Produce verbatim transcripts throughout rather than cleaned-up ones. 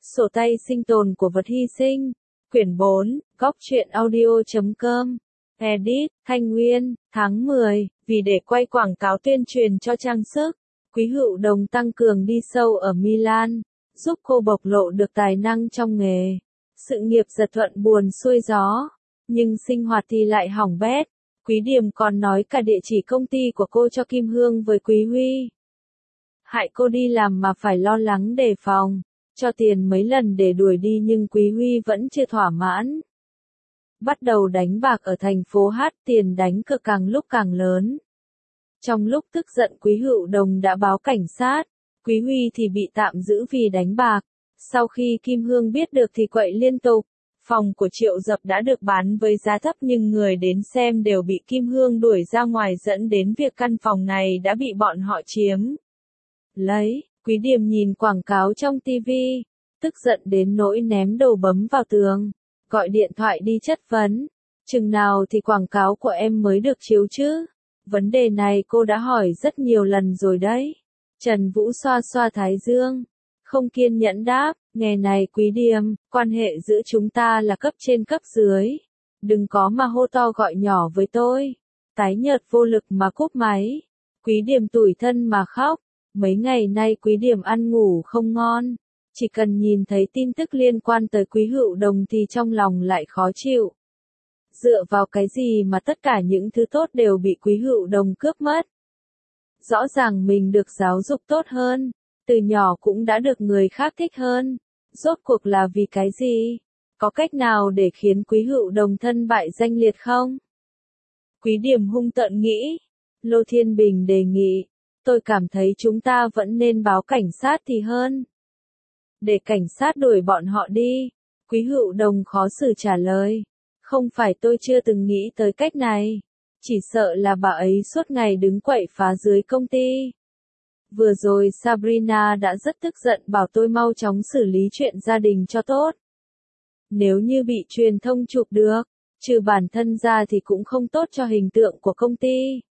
Sổ tay sinh tồn của vật hy sinh. Quyển bốn, góc truyện audio.com. Edit, Thanh Nguyên, tháng mười, vì để quay quảng cáo tuyên truyền cho trang sức, Quý Hữu Đồng tăng cường đi sâu ở Milan, giúp cô bộc lộ được tài năng trong nghề. Sự nghiệp giật thuận buồm xuôi gió, nhưng sinh hoạt thì lại hỏng bét. Quý Điềm còn nói cả địa chỉ công ty của cô cho Kim Hương với Quý Huy. Hại cô đi làm mà phải lo lắng đề phòng, cho tiền mấy lần để đuổi đi nhưng Quý Huy vẫn chưa thỏa mãn. Bắt đầu đánh bạc ở thành phố Hát, tiền đánh cược càng lúc càng lớn. Trong lúc tức giận Quý Hữu Đồng đã báo cảnh sát, Quý Huy thì bị tạm giữ vì đánh bạc. Sau khi Kim Hương biết được thì quậy liên tục. Phòng của Triệu Dập đã được bán với giá thấp nhưng người đến xem đều bị Kim Hương đuổi ra ngoài dẫn đến việc căn phòng này đã bị bọn họ chiếm lấy. Quý Điềm nhìn quảng cáo trong ti vi, tức giận đến nỗi ném đồ bấm vào tường, gọi điện thoại đi chất vấn. Chừng nào thì quảng cáo của em mới được chiếu chứ? Vấn đề này cô đã hỏi rất nhiều lần rồi đấy. Trần Vũ xoa xoa thái dương, không kiên nhẫn đáp, nghe này Quý Điềm, quan hệ giữa chúng ta là cấp trên cấp dưới. Đừng có mà hô to gọi nhỏ với tôi. Tái nhợt vô lực mà cúp máy. Quý Điềm tủi thân mà khóc. Mấy ngày nay Quý Điềm ăn ngủ không ngon. Chỉ cần nhìn thấy tin tức liên quan tới Quý Hữu Đồng thì trong lòng lại khó chịu. Dựa vào cái gì mà tất cả những thứ tốt đều bị Quý Hữu Đồng cướp mất? Rõ ràng mình được giáo dục tốt hơn, từ nhỏ cũng đã được người khác thích hơn. Rốt cuộc là vì cái gì? Có cách nào để khiến Quý Hữu Đồng thân bại danh liệt không? Quý Điềm hung tợn nghĩ. Lô Thiên Bình đề nghị, tôi cảm thấy chúng ta vẫn nên báo cảnh sát thì hơn. Để cảnh sát đuổi bọn họ đi. Quý Hữu Đồng khó xử trả lời. Không phải tôi chưa từng nghĩ tới cách này. Chỉ sợ là bà ấy suốt ngày đứng quậy phá dưới công ty. Vừa rồi Sabrina đã rất tức giận bảo tôi mau chóng xử lý chuyện gia đình cho tốt. Nếu như bị truyền thông chụp được, trừ bản thân ra thì cũng không tốt cho hình tượng của công ty.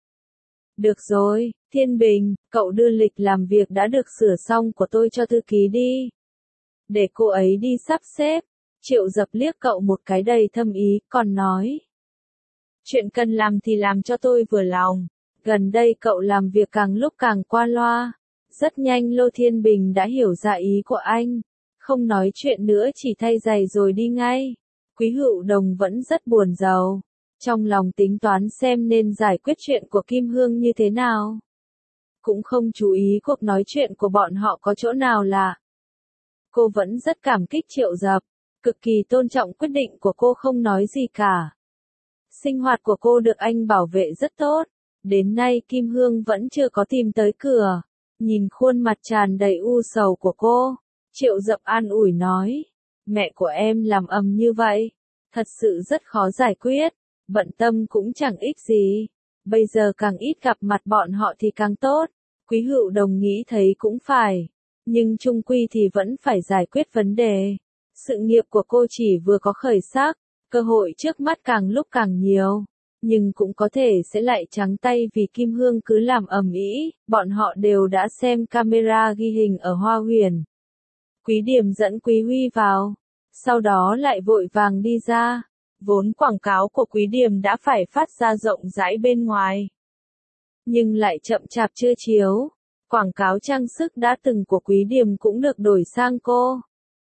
Được rồi, Thiên Bình, cậu đưa lịch làm việc đã được sửa xong của tôi cho thư ký đi. Để cô ấy đi sắp xếp. Triệu Dập liếc cậu một cái đầy thâm ý, còn nói. Chuyện cần làm thì làm cho tôi vừa lòng. Gần đây cậu làm việc càng lúc càng qua loa. Rất nhanh Lô Thiên Bình đã hiểu ra ý của anh. Không nói chuyện nữa chỉ thay giày rồi đi ngay. Quý Hữu Đồng vẫn rất buồn rầu. Trong lòng tính toán xem nên giải quyết chuyện của Kim Hương như thế nào. Cũng không chú ý cuộc nói chuyện của bọn họ có chỗ nào lạ. Cô vẫn rất cảm kích Triệu Dập. Cực kỳ tôn trọng quyết định của cô không nói gì cả. Sinh hoạt của cô được anh bảo vệ rất tốt. Đến nay Kim Hương vẫn chưa có tìm tới cửa. Nhìn khuôn mặt tràn đầy u sầu của cô, Triệu Dập an ủi nói. Mẹ của em làm ầm như vậy. Thật sự rất khó giải quyết. Bận tâm cũng chẳng ích gì. Bây giờ càng ít gặp mặt bọn họ thì càng tốt. Quý Hữu Đồng nghĩ thấy cũng phải. Nhưng chung quy thì vẫn phải giải quyết vấn đề. Sự nghiệp của cô chỉ vừa có khởi sắc, cơ hội trước mắt càng lúc càng nhiều, nhưng cũng có thể sẽ lại trắng tay vì Kim Hương cứ làm ầm ĩ. Bọn họ đều đã xem camera ghi hình ở Hoa Huyền. Quý Điềm dẫn Quý Huy vào, sau đó lại vội vàng đi ra. Vốn quảng cáo của Quý Điềm đã phải phát ra rộng rãi bên ngoài, nhưng lại chậm chạp chưa chiếu. Quảng cáo trang sức đã từng của Quý Điềm cũng được đổi sang cô.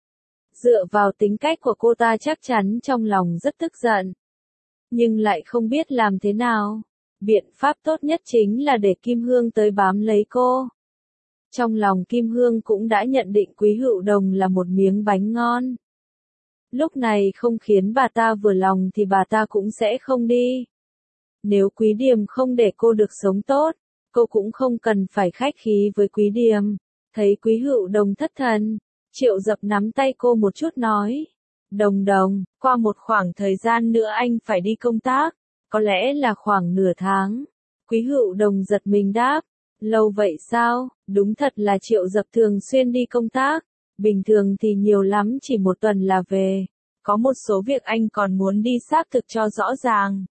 Dựa vào tính cách của cô ta chắc chắn trong lòng rất tức giận. Nhưng lại không biết làm thế nào. Biện pháp tốt nhất chính là để Kim Hương tới bám lấy cô. Trong lòng Kim Hương cũng đã nhận định Quý Hữu Đồng là một miếng bánh ngon. Lúc này không khiến bà ta vừa lòng thì bà ta cũng sẽ không đi. Nếu Quý Điềm không để cô được sống tốt, cô cũng không cần phải khách khí với Quý Điềm. Thấy Quý Hữu Đồng thất thần, Triệu Dập nắm tay cô một chút nói. Đồng Đồng, qua một khoảng thời gian nữa anh phải đi công tác, có lẽ là khoảng nửa tháng. Quý Hữu Đồng giật mình đáp. Lâu vậy sao? Đúng thật là Triệu Dập thường xuyên đi công tác. Bình thường thì nhiều lắm chỉ một tuần là về. Có một số việc anh còn muốn đi xác thực cho rõ ràng.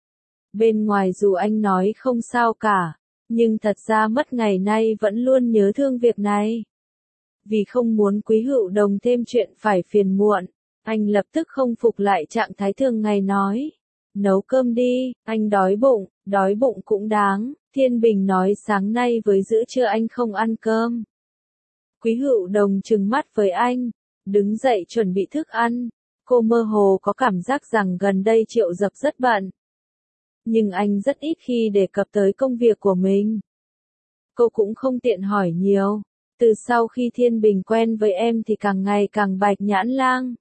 Bên ngoài dù anh nói không sao cả, nhưng thật ra mất ngày nay vẫn luôn nhớ thương việc này. Vì không muốn Quý Hữu Đồng thêm chuyện phải phiền muộn, anh lập tức không phục lại trạng thái thường ngày nói. Nấu cơm đi, anh đói bụng, đói bụng cũng đáng. Thiên Bình nói sáng nay với giữa trưa anh không ăn cơm. Quý Hữu Đồng trừng mắt với anh, đứng dậy chuẩn bị thức ăn. Cô mơ hồ có cảm giác rằng gần đây Triệu Dập rất bận. Nhưng anh rất ít khi đề cập tới công việc của mình. Cô cũng không tiện hỏi nhiều. Từ sau khi Thiên Bình quen với em thì càng ngày càng bạch nhãn lang.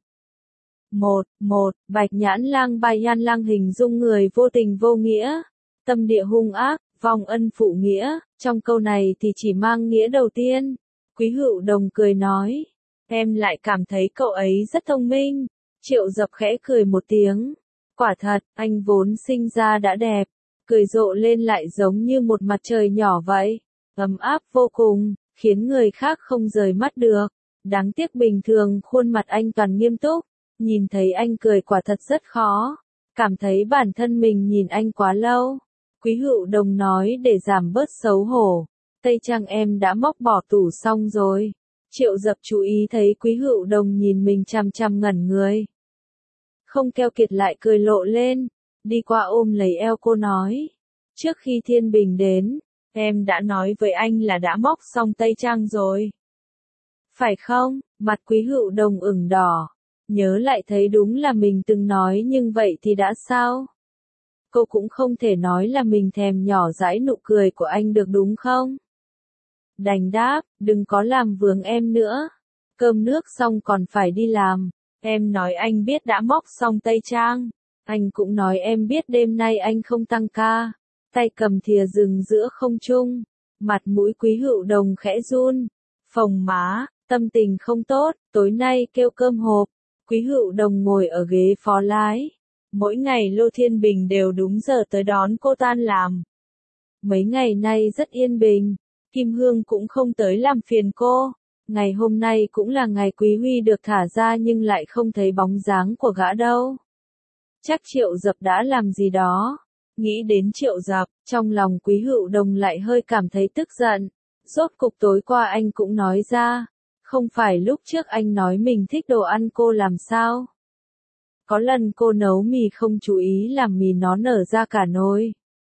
Một, một, bạch nhãn lang bài nhãn lang hình dung người vô tình vô nghĩa, tâm địa hung ác, vong ân phụ nghĩa, trong câu này thì chỉ mang nghĩa đầu tiên. Quý Hữu Đồng cười nói, em lại cảm thấy cậu ấy rất thông minh. Triệu Dập khẽ cười một tiếng, quả thật, anh vốn sinh ra đã đẹp, cười rộ lên lại giống như một mặt trời nhỏ vậy, ấm áp vô cùng, khiến người khác không rời mắt được. Đáng tiếc bình thường khuôn mặt anh toàn nghiêm túc. Nhìn thấy anh cười quả thật rất khó. Cảm thấy bản thân mình nhìn anh quá lâu. Quý Hữu Đồng nói để giảm bớt xấu hổ. Tây trang em đã móc bỏ tủ xong rồi. Triệu Dập chú ý thấy Quý Hữu Đồng nhìn mình chằm chằm ngẩn người. Không keo kiệt lại cười lộ lên. Đi qua ôm lấy eo cô nói. Trước khi Thiên Bình đến, em đã nói với anh là đã móc xong tây trang rồi. Phải không? Mặt Quý Hữu Đồng ửng đỏ. Nhớ lại thấy đúng là mình từng nói nhưng vậy thì đã sao? Cô cũng không thể nói là mình thèm nhỏ dãi nụ cười của anh được đúng không? Đành đáp, đừng có làm vướng em nữa. Cơm nước xong còn phải đi làm. Em nói anh biết đã móc xong tây trang. Anh cũng nói em biết đêm nay anh không tăng ca. Tay cầm thìa dừng giữa không trung. Mặt mũi Quý Hữu Đồng khẽ run. Phồng má, tâm tình không tốt, tối nay kêu cơm hộp. Quý Hữu Đồng ngồi ở ghế phó lái. Mỗi ngày Lô Thiên Bình đều đúng giờ tới đón cô tan làm. Mấy ngày nay rất yên bình. Kim Hương cũng không tới làm phiền cô. Ngày hôm nay cũng là ngày Quý Huy được thả ra nhưng lại không thấy bóng dáng của gã đâu. Chắc Triệu Dập đã làm gì đó. Nghĩ đến Triệu Dập, trong lòng Quý Hữu Đồng lại hơi cảm thấy tức giận. Rốt cục tối qua anh cũng nói ra. Không phải lúc trước anh nói mình thích đồ ăn cô làm sao? Có lần cô nấu mì không chú ý làm mì nó nở ra cả nồi.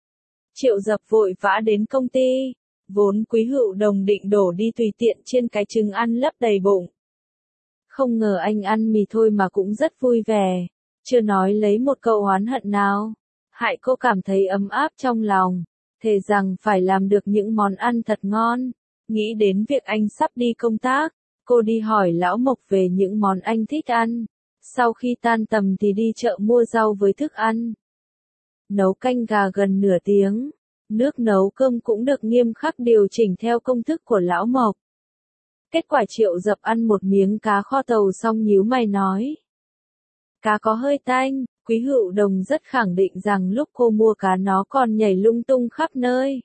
Triệu Dập vội vã đến công ty. Vốn Quý Hữu Đồng định đổ đi tùy tiện trên cái trứng ăn lấp đầy bụng. Không ngờ anh ăn mì thôi mà cũng rất vui vẻ. Chưa nói lấy một câu oán hận nào. Hại cô cảm thấy ấm áp trong lòng. Thề rằng phải làm được những món ăn thật ngon. Nghĩ đến việc anh sắp đi công tác. Cô đi hỏi Lão Mộc về những món anh thích ăn. Sau khi tan tầm thì đi chợ mua rau với thức ăn. Nấu canh gà gần nửa tiếng. Nước nấu cơm cũng được nghiêm khắc điều chỉnh theo công thức của Lão Mộc. Kết quả Triệu Dập ăn một miếng cá kho tàu xong nhíu mày nói. Cá có hơi tanh. Quý Hữu Đồng rất khẳng định rằng lúc cô mua cá nó còn nhảy lung tung khắp nơi.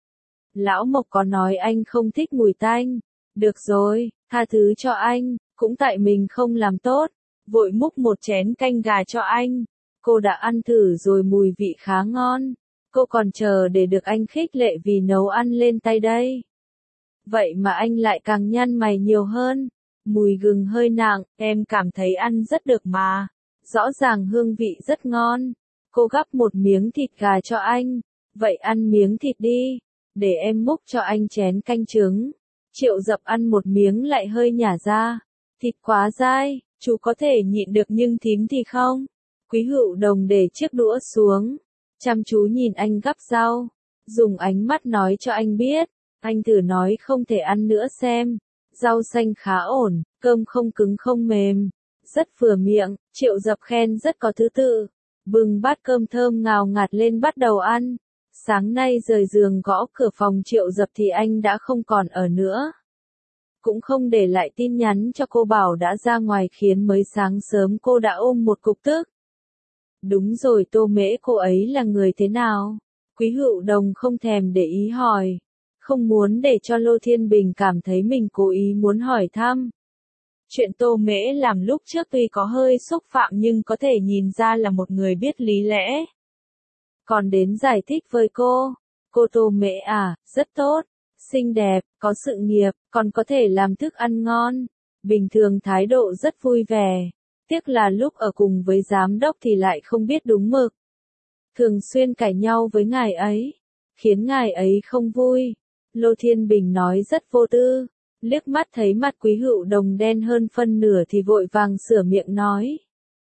Lão Mộc có nói anh không thích mùi tanh. Được rồi, tha thứ cho anh, cũng tại mình không làm tốt. Vội múc một chén canh gà cho anh. Cô đã ăn thử rồi mùi vị khá ngon. Cô còn chờ để được anh khích lệ vì nấu ăn lên tay đây. Vậy mà anh lại càng nhăn mày nhiều hơn. Mùi gừng hơi nặng, em cảm thấy ăn rất được mà. Rõ ràng hương vị rất ngon. Cô gắp một miếng thịt gà cho anh. Vậy ăn miếng thịt đi. Để em múc cho anh chén canh trứng. Triệu Dập ăn một miếng lại hơi nhả ra. Thịt quá dai, chú có thể nhịn được nhưng thím thì không. Quý Hữu Đồng để chiếc đũa xuống. Chăm chú nhìn anh gắp rau. Dùng ánh mắt nói cho anh biết. Anh thử nói không thể ăn nữa xem. Rau xanh khá ổn, cơm không cứng không mềm. Rất vừa miệng, Triệu Dập khen rất có thứ tự. Bưng bát cơm thơm ngào ngạt lên bắt đầu ăn. Sáng nay rời giường gõ cửa phòng Triệu Dập thì anh đã không còn ở nữa. Cũng không để lại tin nhắn cho cô bảo đã ra ngoài khiến mới sáng sớm cô đã ôm một cục tức. Đúng rồi, Tô Mễ cô ấy là người thế nào? Quý Hữu Đồng không thèm để ý hỏi. Không muốn để cho Lô Thiên Bình cảm thấy mình cố ý muốn hỏi thăm. Chuyện Tô Mễ làm lúc trước tuy có hơi xúc phạm nhưng có thể nhìn ra là một người biết lý lẽ. Còn đến giải thích với cô. Cô Tô Mễ à, rất tốt. xinh đẹp, có sự nghiệp, còn có thể làm thức ăn ngon. Bình thường thái độ rất vui vẻ. Tiếc là lúc ở cùng với giám đốc thì lại không biết đúng mực. Thường xuyên cãi nhau với ngài ấy, khiến ngài ấy không vui. Lô Thiên Bình nói rất vô tư, liếc mắt thấy mặt Quý Hựu Đồng đen hơn phân nửa thì vội vàng sửa miệng nói.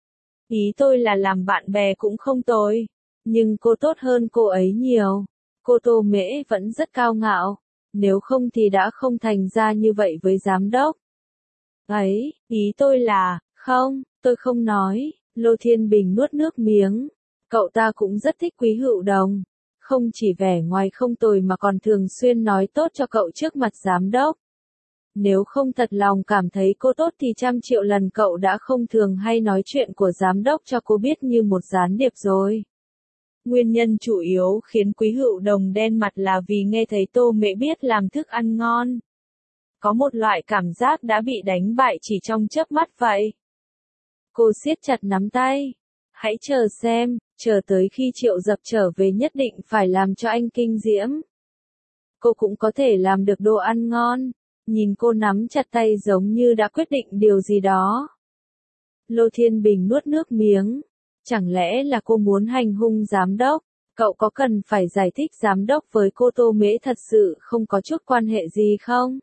Ý tôi là làm bạn bè cũng không tồi, nhưng cô tốt hơn cô ấy nhiều. Cô Tô Mễ vẫn rất cao ngạo, nếu không thì đã không thành ra như vậy với giám đốc. Ấy, ý tôi là, không, tôi không nói. Lô Thiên Bình nuốt nước miếng. Cậu ta cũng rất thích Quý Hựu Đồng. Không chỉ vẻ ngoài không tồi mà còn thường xuyên nói tốt cho cậu trước mặt giám đốc. Nếu không thật lòng cảm thấy cô tốt thì trăm triệu lần cậu đã không thường hay nói chuyện của giám đốc cho cô biết như một gián điệp rồi. Nguyên nhân chủ yếu khiến Quý Hựu Đồng đen mặt là vì nghe thấy Tô Mễ biết làm thức ăn ngon. Có một loại cảm giác đã bị đánh bại chỉ trong chớp mắt vậy. Cô siết chặt nắm tay. Hãy chờ xem, chờ tới khi Triệu Dập trở về nhất định phải làm cho anh kinh diễm. Cô cũng có thể làm được đồ ăn ngon. Nhìn cô nắm chặt tay giống như đã quyết định điều gì đó. Lô Thiên Bình nuốt nước miếng. Chẳng lẽ là cô muốn hành hung giám đốc? Cậu có cần phải giải thích giám đốc với cô Tô Mễ thật sự không có chút quan hệ gì không?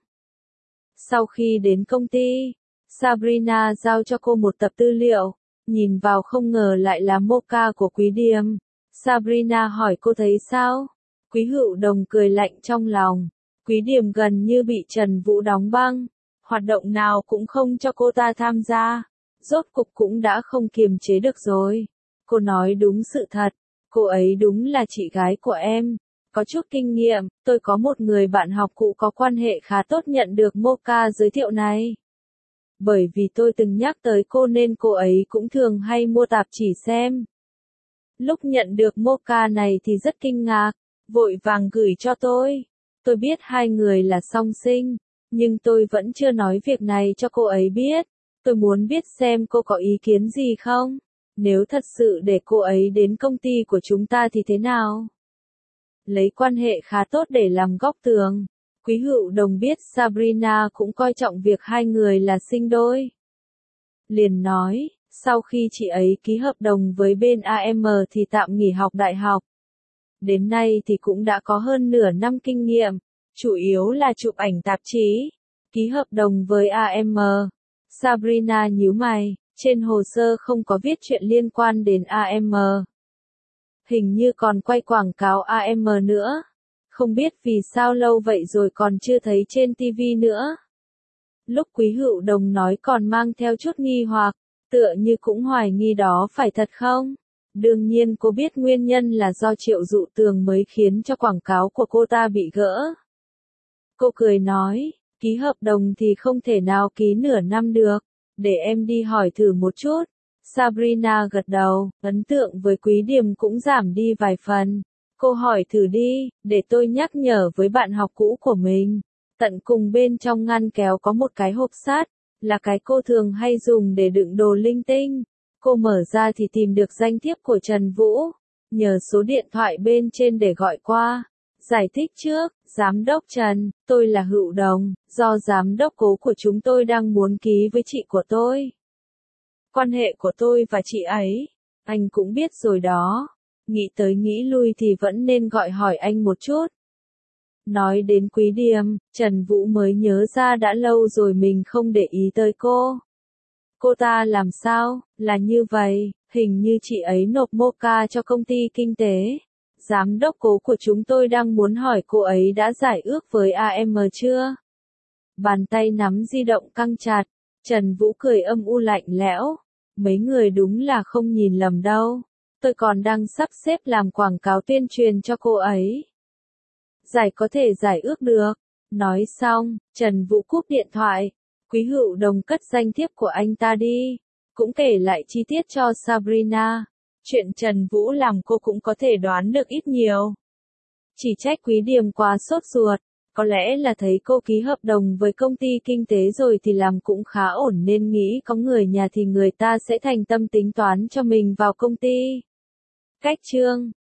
Sau khi đến công ty, Sabrina giao cho cô một tập tư liệu. Nhìn vào không ngờ lại là mocha của Quý Điềm. Sabrina hỏi cô thấy sao? Quý Hựu Đồng cười lạnh trong lòng. Quý Điềm gần như bị Trần Vũ đóng băng. Hoạt động nào cũng không cho cô ta tham gia. Rốt cục cũng đã không kiềm chế được rồi. Cô nói đúng sự thật. Cô ấy đúng là chị gái của em. Có chút kinh nghiệm, tôi có một người bạn học cũ có quan hệ khá tốt nhận được mocha giới thiệu này. Bởi vì tôi từng nhắc tới cô nên cô ấy cũng thường hay mua tạp chỉ xem. Lúc nhận được mocha này thì rất kinh ngạc, vội vàng gửi cho tôi. Tôi biết hai người là song sinh, nhưng tôi vẫn chưa nói việc này cho cô ấy biết. Tôi muốn biết xem cô có ý kiến gì không? Nếu thật sự để cô ấy đến công ty của chúng ta thì thế nào? Lấy quan hệ khá tốt để làm góc tường. Quý Hựu Đồng biết Sabrina cũng coi trọng việc hai người là sinh đôi. Liền nói, sau khi chị ấy ký hợp đồng với bên a em thì tạm nghỉ học đại học. Đến nay thì cũng đã có hơn nửa năm kinh nghiệm, chủ yếu là chụp ảnh tạp chí, ký hợp đồng với a em. Sabrina nhíu mày, trên hồ sơ không có viết chuyện liên quan đến a em. Hình như còn quay quảng cáo a em nữa. Không biết vì sao lâu vậy rồi còn chưa thấy trên ti vi nữa. Lúc Quý Hựu Đồng nói còn mang theo chút nghi hoặc, tựa như cũng hoài nghi đó phải thật không? Đương nhiên cô biết nguyên nhân là do Triệu Dụ Tường mới khiến cho quảng cáo của cô ta bị gỡ. Cô cười nói, ký hợp đồng thì không thể nào ký nửa năm được, để em đi hỏi thử một chút. Sabrina gật đầu, ấn tượng với Quý Điềm cũng giảm đi vài phần. Cô hỏi thử đi, để tôi nhắc nhở với bạn học cũ của mình. Tận cùng bên trong ngăn kéo có một cái hộp sắt, là cái cô thường hay dùng để đựng đồ linh tinh. Cô mở ra thì tìm được danh thiếp của Trần Vũ, nhờ số điện thoại bên trên để gọi qua. Giải thích trước, Giám đốc Trần, tôi là Hựu Đồng, do giám đốc cố của chúng tôi đang muốn ký với chị của tôi. Quan hệ của tôi và chị ấy, anh cũng biết rồi đó. Nghĩ tới nghĩ lui thì vẫn nên gọi hỏi anh một chút. Nói đến Quý Điềm, Trần Vũ mới nhớ ra đã lâu rồi mình không để ý tới cô. Cô ta làm sao, là như vậy, hình như chị ấy nộp mocha cho công ty kinh tế. Giám đốc cố của chúng tôi đang muốn hỏi cô ấy đã giải ước với a em chưa? Bàn tay nắm di động căng chặt, Trần Vũ cười âm u lạnh lẽo. Mấy người đúng là không nhìn lầm đâu. Tôi còn đang sắp xếp làm quảng cáo tuyên truyền cho cô ấy. Giải có thể giải ước được. Nói xong, Trần Vũ cúp điện thoại. Quý Hựu Đồng cất danh thiếp của anh ta đi. Cũng kể lại chi tiết cho Sabrina. Chuyện Trần Vũ làm cô cũng có thể đoán được ít nhiều. Chỉ trách Quý Điềm quá sốt ruột. Có lẽ là thấy cô ký hợp đồng với công ty kinh tế rồi thì làm cũng khá ổn nên nghĩ có người nhà thì người ta sẽ thành tâm tính toán cho mình vào công ty. Cách chương